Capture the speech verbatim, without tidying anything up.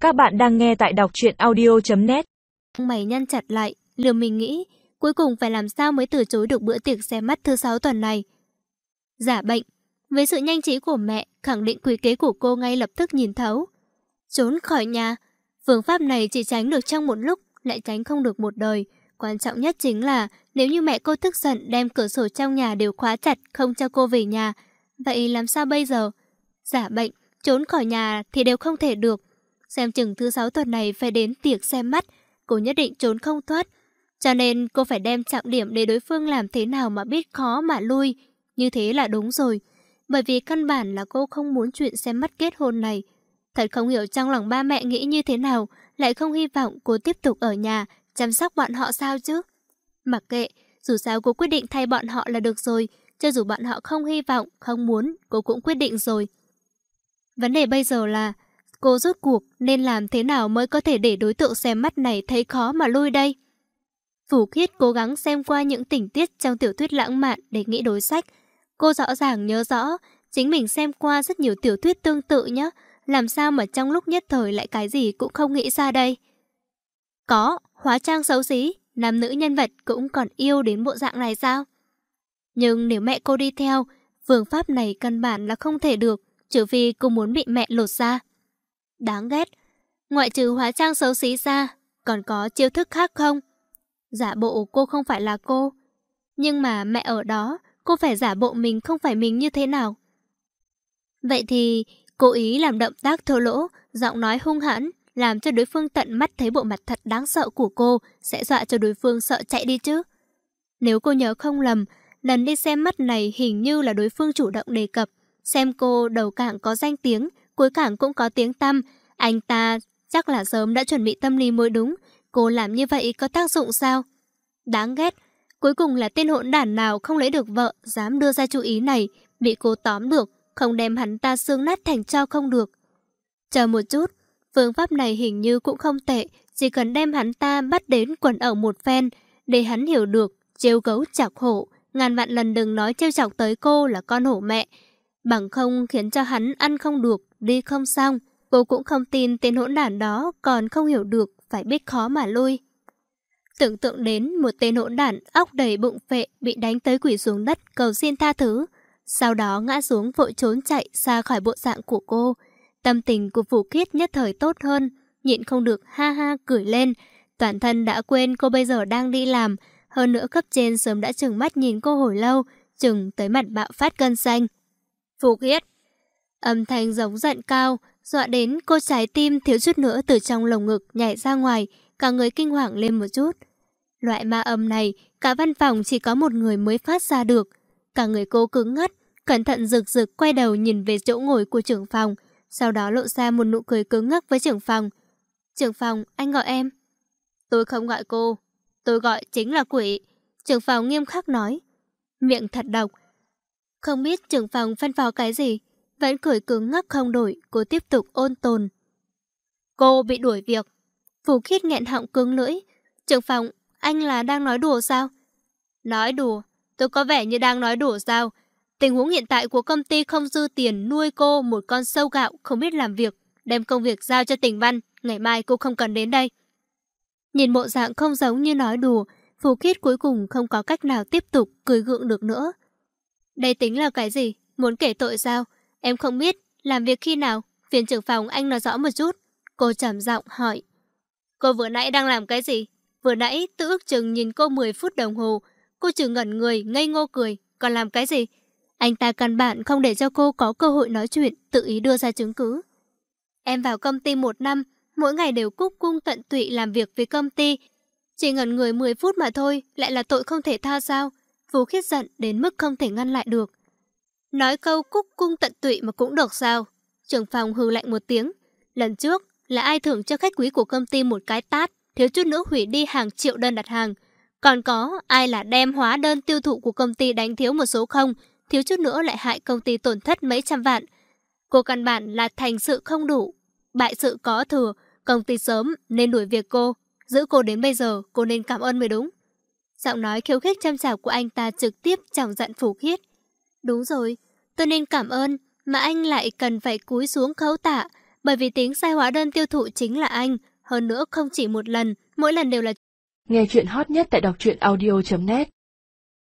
Các bạn đang nghe tại đọc truyện audio chấm net. Mày nhăn chặt lại, liều mình nghĩ, cuối cùng phải làm sao mới từ chối được bữa tiệc xem mắt thứ sáu tuần này. Giả bệnh, với sự nhanh trí của mẹ, khẳng định quỷ kế của cô ngay lập tức nhìn thấu. Trốn khỏi nhà, phương pháp này chỉ tránh được trong một lúc, lại tránh không được một đời. Quan trọng nhất chính là nếu như mẹ cô tức giận đem cửa sổ trong nhà đều khóa chặt, không cho cô về nhà, vậy làm sao bây giờ? Giả bệnh, trốn khỏi nhà thì đều không thể được. Xem chừng thứ sáu tuần này phải đến tiệc xem mắt, cô nhất định trốn không thoát. Cho nên cô phải đem trọng điểm để đối phương làm thế nào mà biết khó mà lui. Như thế là đúng rồi. Bởi vì căn bản là cô không muốn chuyện xem mắt kết hôn này. Thật không hiểu trong lòng ba mẹ nghĩ như thế nào, lại không hy vọng cô tiếp tục ở nhà chăm sóc bọn họ sao chứ. Mặc kệ, dù sao cô quyết định thay bọn họ là được rồi. Cho dù bọn họ không hy vọng, không muốn, cô cũng quyết định rồi. Vấn đề bây giờ là cô rốt cuộc nên làm thế nào mới có thể để đối tượng xem mắt này thấy khó mà lui đây? Phủ Khiết cố gắng xem qua những tình tiết trong tiểu thuyết lãng mạn để nghĩ đối sách. Cô rõ ràng nhớ rõ, chính mình xem qua rất nhiều tiểu thuyết tương tự nhé. Làm sao mà trong lúc nhất thời lại cái gì cũng không nghĩ ra đây? Có, hóa trang xấu xí, nam nữ nhân vật cũng còn yêu đến bộ dạng này sao? Nhưng nếu mẹ cô đi theo, phương pháp này căn bản là không thể được, trừ phi cô muốn bị mẹ lột ra. Đáng ghét, ngoại trừ hóa trang xấu xí ra, còn có chiêu thức khác không? Giả bộ cô không phải là cô. Nhưng mà mẹ ở đó, cô phải giả bộ mình không phải mình như thế nào? Vậy thì cố ý làm động tác thô lỗ, giọng nói hung hãn, làm cho đối phương tận mắt thấy bộ mặt thật đáng sợ của cô, sẽ dọa cho đối phương sợ chạy đi chứ. Nếu cô nhớ không lầm, lần đi xem mắt này hình như là đối phương chủ động đề cập, xem cô đầu cảng có danh tiếng, cuối cảng cũng có tiếng tăm, anh ta chắc là sớm đã chuẩn bị tâm lý mới đúng. Cô làm như vậy có tác dụng sao? Đáng ghét, cuối cùng là tên hỗn đản nào không lấy được vợ, dám đưa ra chú ý này, bị cô tóm được, không đem hắn ta xương nát thành tro không được. Chờ một chút, phương pháp này hình như cũng không tệ, chỉ cần đem hắn ta bắt đến quần ở một phen, để hắn hiểu được, trêu gấu chọc hổ, ngàn vạn lần đừng nói trêu chọc tới cô là con hổ mẹ, bằng không khiến cho hắn ăn không được, đi không xong. Cô cũng không tin tên hỗn đản đó còn không hiểu được, phải biết khó mà lui. Tưởng tượng đến một tên hỗn đản óc đầy bụng phệ bị đánh tới quỷ xuống đất cầu xin tha thứ, sau đó ngã xuống vội trốn chạy xa khỏi bộ dạng của cô. Tâm tình của Phủ Khiết nhất thời tốt hơn, nhịn không được ha ha cười lên. Toàn thân đã quên cô bây giờ đang đi làm, hơn nữa cấp trên sớm đã trừng mắt nhìn cô hồi lâu, chừng tới mặt bạo phát cơn xanh. Phủ Khiết! Âm thanh giống giận cao, dọa đến cô trái tim thiếu chút nữa từ trong lồng ngực nhảy ra ngoài, cả người kinh hoàng lên một chút. Loại ma âm này, cả văn phòng chỉ có một người mới phát ra được. Cả người cô cứng ngắt, cẩn thận rực rực quay đầu nhìn về chỗ ngồi của trưởng phòng, sau đó lộ ra một nụ cười cứng ngắc với trưởng phòng. Trưởng phòng, anh gọi em. Tôi không gọi cô, tôi gọi chính là quỷ. Trưởng phòng nghiêm khắc nói. Miệng thật độc. Không biết trưởng phòng phân phó cái gì, vẫn cười cứng ngắc không đổi, cô tiếp tục ôn tồn. Cô bị đuổi việc. Phủ Khiết nghẹn họng cứng lưỡi. Trưởng phòng, anh là đang nói đùa sao? Nói đùa? Tôi có vẻ như đang nói đùa sao? Tình huống hiện tại của công ty không dư tiền nuôi cô một con sâu gạo không biết làm việc. Đem công việc giao cho Tình Văn, ngày mai cô không cần đến đây. Nhìn bộ dạng không giống như nói đùa, Phủ Khiết cuối cùng không có cách nào tiếp tục cười gượng được nữa. Đây tính là cái gì? Muốn kể tội sao? Em không biết, làm việc khi nào? Phiền trưởng phòng anh nói rõ một chút. Cô trầm giọng hỏi. Cô vừa nãy đang làm cái gì? Vừa nãy tự ước chừng nhìn cô mười phút đồng hồ. Cô chỉ ngẩn người, ngây ngô cười. Còn làm cái gì? Anh ta căn bản không để cho cô có cơ hội nói chuyện, tự ý đưa ra chứng cứ. Em vào công ty một năm, mỗi ngày đều cúc cung tận tụy làm việc với công ty. Chỉ ngẩn người mười phút mà thôi, lại là tội không thể tha sao? Phú Khiết giận đến mức không thể ngăn lại được. Nói câu cúc cung tận tụy mà cũng được sao? Trưởng phòng hừ lạnh một tiếng. Lần trước là ai thưởng cho khách quý của công ty một cái tát, thiếu chút nữa hủy đi hàng triệu đơn đặt hàng. Còn có ai là đem hóa đơn tiêu thụ của công ty đánh thiếu một số không, thiếu chút nữa lại hại công ty tổn thất mấy trăm vạn. Cô căn bản là thành sự không đủ, bại sự có thừa. Công ty sớm nên đuổi việc cô, giữ cô đến bây giờ cô nên cảm ơn mới đúng. Giọng nói khiêu khích chăm chạp của anh ta trực tiếp chọc giận Phủ Khiết. Đúng rồi, tôi nên cảm ơn, mà anh lại cần phải cúi xuống khấu tạ. Bởi vì tính sai hóa đơn tiêu thụ chính là anh, hơn nữa không chỉ một lần, mỗi lần đều là... Nghe chuyện hot nhất tại đọc truyện audio chấm net